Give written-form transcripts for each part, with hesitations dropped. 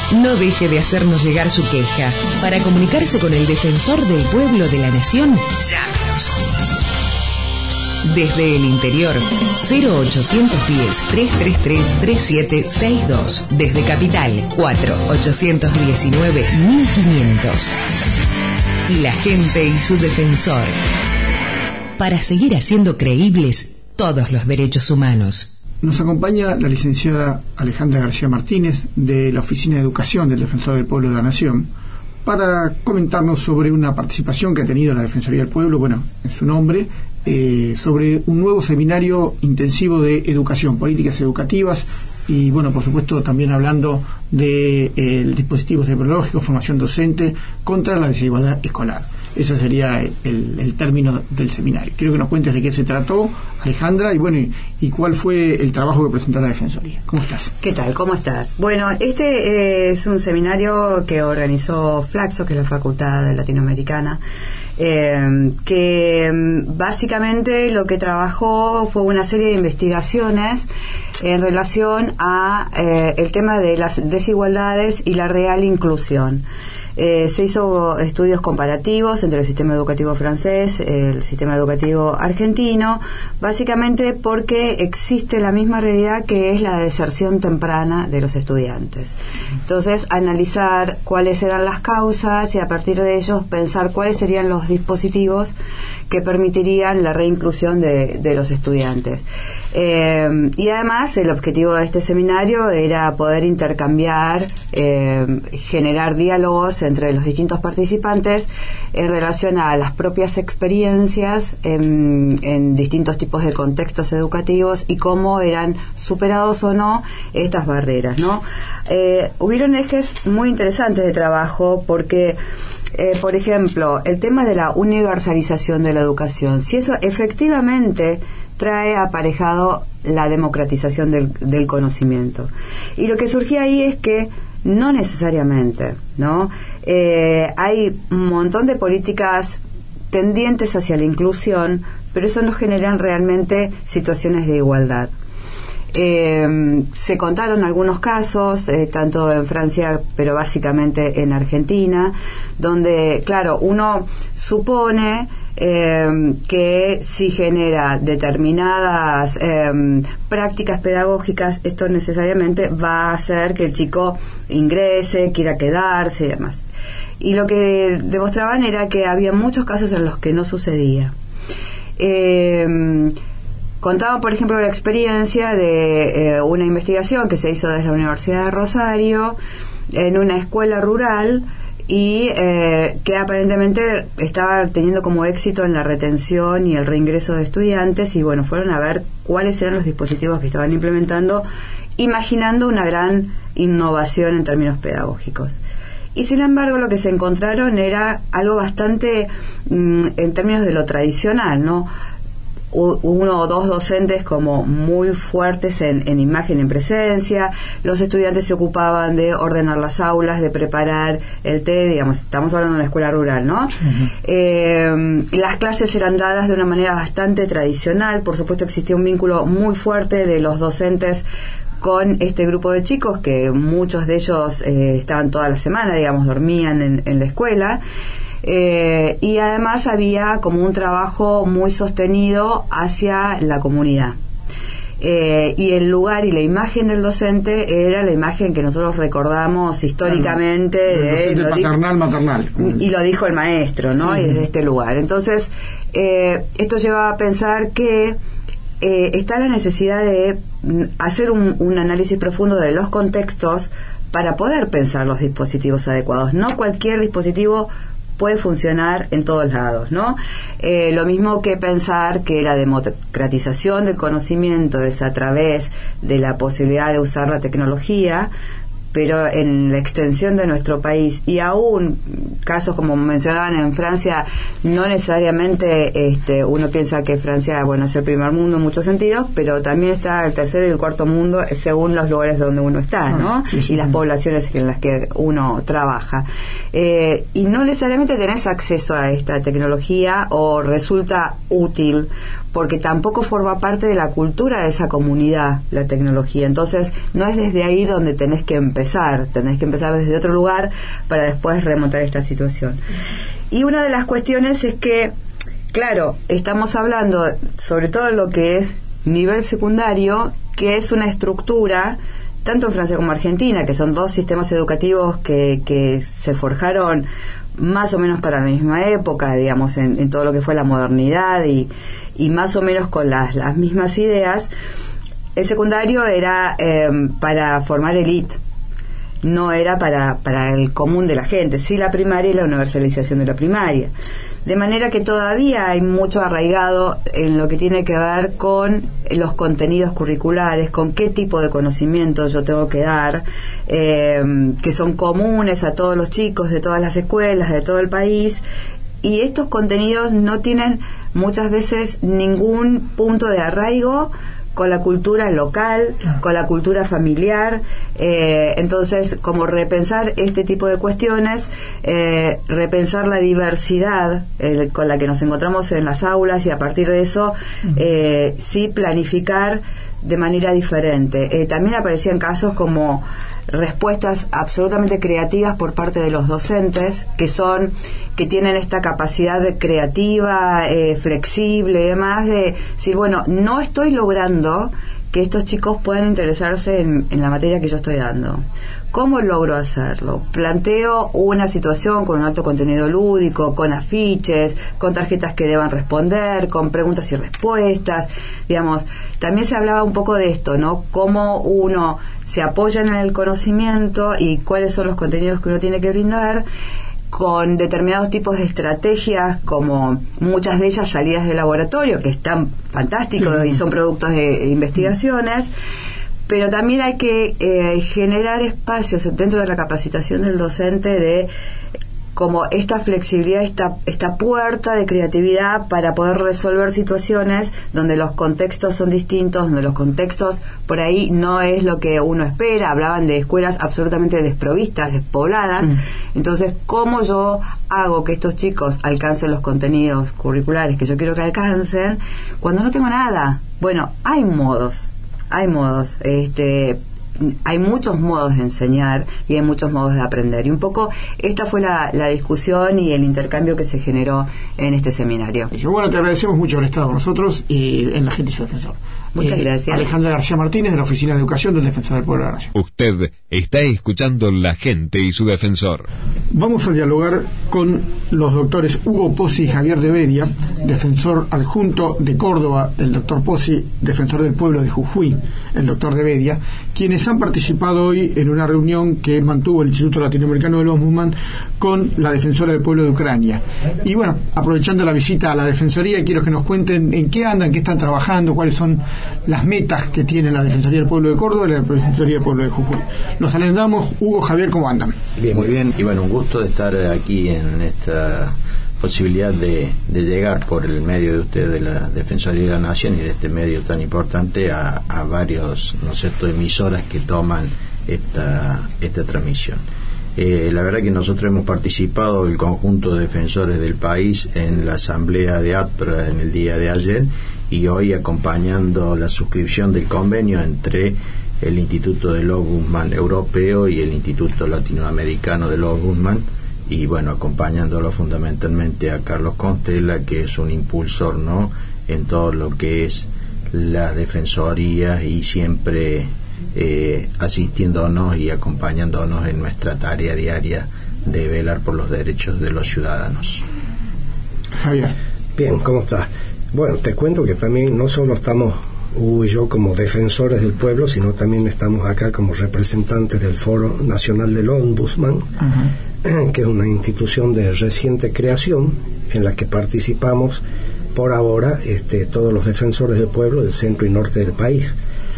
no deje de hacernos llegar su queja. Para comunicarse con el Defensor del Pueblo de la Nación, llámenos. Desde el interior, 0810-333-3762. Desde Capital, 4-819-1500. La gente y su defensor. Para seguir haciendo creíbles todos los derechos humanos. Nos acompaña la licenciada Alejandra García Martínez, de la Oficina de Educación del Defensor del Pueblo de la Nación, para comentarnos sobre una participación que ha tenido la Defensoría del Pueblo, bueno, en su nombre, sobre un nuevo seminario intensivo de educación, políticas educativas, y bueno, por supuesto también hablando de dispositivos tecnológicos, formación docente contra la desigualdad escolar. Ese sería el término del seminario. Quiero que nos cuentes de qué se trató, Alejandra, y bueno, y cuál fue el trabajo que presentó la Defensoría. ¿Cómo estás? ¿Qué tal? ¿Cómo estás? Bueno, este es un seminario que organizó Flaxo, que es la Facultad Latinoamericana, que básicamente lo que trabajó fue una serie de investigaciones en relación a el tema de las desigualdades y la real inclusión. Se hizo estudios comparativos entre el sistema educativo francés, el sistema educativo argentino, básicamente porque existe la misma realidad que es la deserción temprana de los estudiantes. Entonces, analizar cuáles eran las causas y a partir de ellos pensar cuáles serían los dispositivos que permitirían la reinclusión de los estudiantes. Y además, el objetivo de este seminario era poder intercambiar, generar diálogos entre los distintos participantes en relación a las propias experiencias en distintos tipos de contextos educativos y cómo eran superados o no estas barreras, ¿no? Hubieron ejes muy interesantes de trabajo porque por ejemplo, el tema de la universalización de la educación, si eso efectivamente trae aparejado la democratización del conocimiento. Y lo que surgía ahí es que no necesariamente, ¿no? Hay un montón de políticas tendientes hacia la inclusión, pero eso no generan realmente situaciones de igualdad. Se contaron algunos casos, tanto en Francia, pero básicamente en Argentina, donde, claro, uno supone que si genera determinadas prácticas pedagógicas, esto necesariamente va a hacer que el chico ingrese, quiera quedarse y demás. Y lo que demostraban era que había muchos casos en los que no sucedía. Contaban, por ejemplo, la experiencia de una investigación que se hizo desde la Universidad de Rosario en una escuela rural y que aparentemente estaba teniendo como éxito en la retención y el reingreso de estudiantes, y bueno, fueron a ver cuáles eran los dispositivos que estaban implementando, imaginando una gran innovación en términos pedagógicos. Y sin embargo lo que se encontraron era algo bastante en términos de lo tradicional, ¿no? Uno o dos docentes como muy fuertes en imagen, en presencia. Los estudiantes se ocupaban de ordenar las aulas, de preparar el té, digamos, estamos hablando de una escuela rural, ¿no? Uh-huh. Las clases eran dadas de una manera bastante tradicional. Por supuesto existía un vínculo muy fuerte de los docentes con este grupo de chicos, que muchos de ellos estaban toda la semana, digamos, dormían en la escuela. Y además había como un trabajo muy sostenido hacia la comunidad. Y el lugar y la imagen del docente era la imagen que nosotros recordamos históricamente, maternal. Y lo dijo el maestro, ¿no? Sí. Y desde este lugar. Entonces, esto lleva a pensar que está la necesidad de hacer un análisis profundo de los contextos para poder pensar los dispositivos adecuados. No cualquier dispositivo puede funcionar en todos lados, ¿no? Lo mismo que pensar que la democratización del conocimiento es a través de la posibilidad de usar la tecnología, pero en la extensión de nuestro país, y aún casos como mencionaban en Francia, no necesariamente uno piensa que Francia, bueno, es el primer mundo en muchos sentidos, pero también está el tercero y el cuarto mundo según los lugares donde uno está, ¿no? Sí, sí, y las poblaciones en las que uno trabaja. Y no necesariamente tenés acceso a esta tecnología o resulta útil, porque tampoco forma parte de la cultura de esa comunidad la tecnología. Entonces no es desde ahí donde tenés que empezar desde otro lugar para después remontar esta situación. Y una de las cuestiones es que, claro, estamos hablando sobre todo lo que es nivel secundario, que es una estructura tanto en Francia como Argentina, que son dos sistemas educativos que se forjaron más o menos para la misma época, digamos, en todo lo que fue la modernidad y más o menos con las mismas ideas. El secundario era para formar élite, no era para el común de la gente, sí la primaria y la universalización de la primaria. De manera que todavía hay mucho arraigado en lo que tiene que ver con los contenidos curriculares, con qué tipo de conocimientos yo tengo que dar, que son comunes a todos los chicos de todas las escuelas, de todo el país, y estos contenidos no tienen muchas veces ningún punto de arraigo con la cultura local, con la cultura familiar. Entonces, como repensar este tipo de cuestiones, repensar la diversidad con la que nos encontramos en las aulas, y a partir de eso sí planificar de manera diferente. También aparecían casos como respuestas absolutamente creativas por parte de los docentes, que tienen esta capacidad creativa, flexible y demás, de decir, bueno, no estoy logrando que estos chicos puedan interesarse en la materia que yo estoy dando. ¿Cómo logro hacerlo? Planteo una situación con un alto contenido lúdico, con afiches, con tarjetas que deban responder, con preguntas y respuestas. Digamos, también se hablaba un poco de esto, ¿no? Cómo uno se apoya en el conocimiento y cuáles son los contenidos que uno tiene que brindar, con determinados tipos de estrategias, como muchas de ellas salidas de laboratorio, que están fantásticos y son productos de investigaciones, pero también hay que generar espacios dentro de la capacitación del docente de como esta flexibilidad, esta puerta de creatividad para poder resolver situaciones donde los contextos son distintos, donde los contextos por ahí no es lo que uno espera. Hablaban de escuelas absolutamente desprovistas, despobladas. Entonces, ¿cómo yo hago que estos chicos alcancen los contenidos curriculares que yo quiero que alcancen cuando no tengo nada? Bueno, hay modos, hay muchos modos de enseñar y hay muchos modos de aprender, y un poco esta fue la discusión y el intercambio que se generó en este seminario. Bueno, te agradecemos mucho haber estado con nosotros y en La Gente y su Defensor. Muchas gracias. Alejandra García Martínez, de la Oficina de Educación del Defensor del Pueblo de la Nación. Usted está escuchando La Gente y su Defensor. Vamos a dialogar con los doctores Hugo Pozzi y Javier de Bedia, defensor adjunto de Córdoba, el doctor Pozzi, defensor del pueblo de Jujuy, el doctor de Bedia, quienes han participado hoy en una reunión que mantuvo el Instituto Latinoamericano del Ombudsman con la defensora del pueblo de Ucrania. Y bueno, aprovechando la visita a la Defensoría, quiero que nos cuenten en qué andan, qué están trabajando, cuáles son las metas que tiene la Defensoría del Pueblo de Córdoba y la Defensoría del Pueblo de Jujuy. Los alentamos. Hugo, Javier, ¿cómo andan? Bien, muy bien, y bueno, un gusto de estar aquí en esta posibilidad de llegar por el medio de usted, de la Defensoría de la Nación, y de este medio tan importante a varios, ¿no es cierto?, emisoras que toman esta transmisión. La verdad que nosotros hemos participado, el conjunto de defensores del país, en la asamblea de ATPRA en el día de ayer, y hoy acompañando la suscripción del convenio entre el Instituto del Ombudsman Europeo y el Instituto Latinoamericano del Ombudsman, y bueno, acompañándolo fundamentalmente a Carlos Constella, que es un impulsor, ¿no?, en todo lo que es la defensoría, y siempre asistiéndonos y acompañándonos en nuestra tarea diaria de velar por los derechos de los ciudadanos. Javier. Bien, ¿cómo estás? Bueno, te cuento que también no solo estamos Hugo y yo como defensores del pueblo, sino también estamos acá como representantes del Foro Nacional del Ombudsman, que es una institución de reciente creación en la que participamos por ahora todos los defensores del pueblo del centro y norte del país.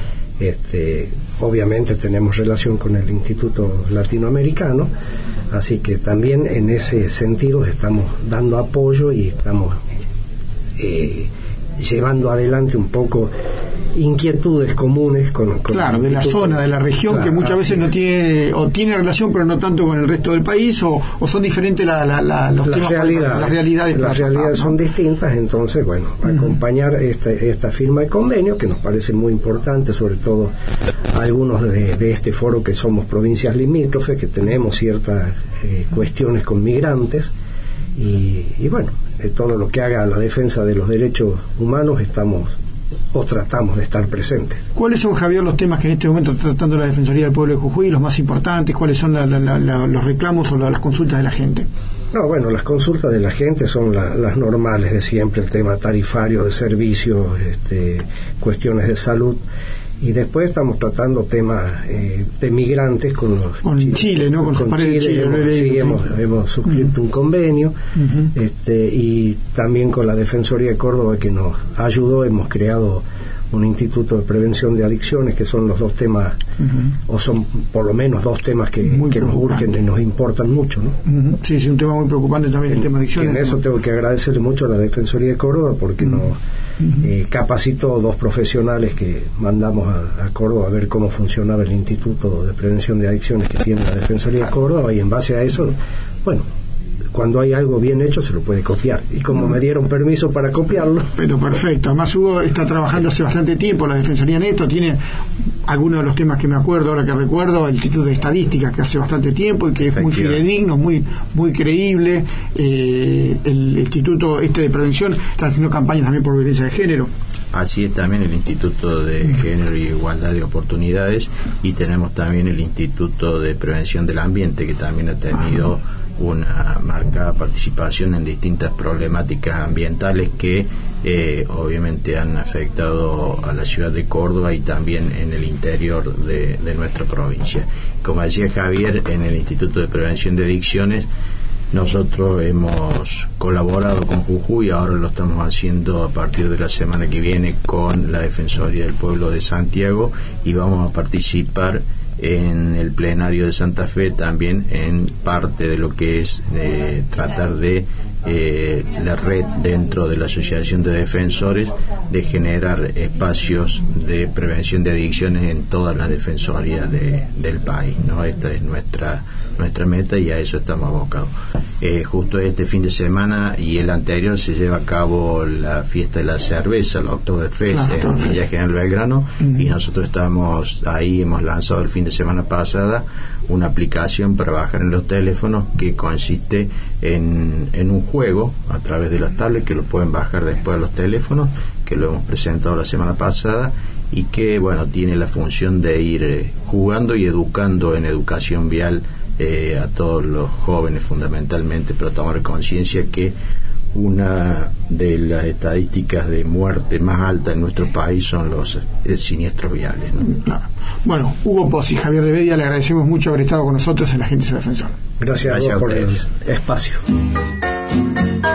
Obviamente tenemos relación con el Instituto Latinoamericano, así que también en ese sentido estamos dando apoyo y estamos llevando adelante un poco inquietudes comunes con claro, de la zona, de la región, claro, que muchas veces no tiene, o tiene relación pero no tanto con el resto del país, o son diferentes los temas, las realidades son distintas. Entonces, bueno, acompañar esta firma de convenio, que nos parece muy importante, sobre todo algunos de este foro que somos provincias limítrofes, que tenemos ciertas cuestiones con migrantes, y bueno, todo lo que haga la defensa de los derechos humanos tratamos de estar presentes. ¿Cuáles son, Javier, los temas que en este momento está tratando la Defensoría del Pueblo de Jujuy, los más importantes? ¿Cuáles son los reclamos o las consultas de la gente? No, bueno, las consultas de la gente son las normales de siempre, el tema tarifario, de servicios, cuestiones de salud. Y después estamos tratando temas de migrantes con Chile, ¿no? Con Chile. Hemos suscrito un convenio, y también con la Defensoría de Córdoba, que nos ayudó. Hemos creado un instituto de prevención de adicciones, que son los dos temas, o son por lo menos dos temas que nos urgen y nos importan mucho, ¿no? Sí, un tema muy preocupante también, el tema de adicciones. En eso tengo que agradecerle mucho a la Defensoría de Córdoba, porque nos capacitó 2 profesionales que mandamos a Córdoba a ver cómo funcionaba el Instituto de Prevención de Adicciones que tiene la Defensoría de Córdoba, y en base a eso, bueno, cuando hay algo bien hecho se lo puede copiar, y como me dieron permiso para copiarlo. Pero perfecto. Además, Hugo está trabajando hace bastante tiempo la Defensoría en esto, tiene algunos de los temas que me acuerdo, ahora que recuerdo, el Instituto de Estadística, que hace bastante tiempo y que es muy fidedigno, muy creíble. El Instituto de Prevención está haciendo campañas también por violencia de género. Así es, también el Instituto de Género y Igualdad de Oportunidades, y tenemos también el Instituto de Prevención del Ambiente, que también ha tenido una marcada participación en distintas problemáticas ambientales que obviamente han afectado a la ciudad de Córdoba y también en el interior de nuestra provincia. Como decía Javier, en el Instituto de Prevención de Adicciones nosotros hemos colaborado con Jujuy, ahora lo estamos haciendo a partir de la semana que viene con la Defensoría del Pueblo de Santiago, y vamos a participar en el plenario de Santa Fe también en parte de lo que es tratar de la red dentro de la Asociación de Defensores, de generar espacios de prevención de adicciones en todas las defensorías del país, ¿no? Esta es nuestra meta, y a eso estamos abocados. Justo este fin de semana y el anterior se lleva a cabo la fiesta de la cerveza, la Oktoberfest, en Villa General Belgrano, y nosotros estamos ahí, hemos lanzado el fin de semana pasada una aplicación para bajar en los teléfonos, que consiste en un juego a través de las tablets, que lo pueden bajar después de los teléfonos, que lo hemos presentado la semana pasada, y que bueno, tiene la función de ir jugando y educando en educación vial a todos los jóvenes, fundamentalmente, pero tomar conciencia que una de las estadísticas de muerte más alta en nuestro país son los siniestros viales, ¿no? Claro. Bueno, Hugo Pozzi y Javier de Bedia, le agradecemos mucho haber estado con nosotros en La Gente y su Defensor. Gracias a vos por el espacio.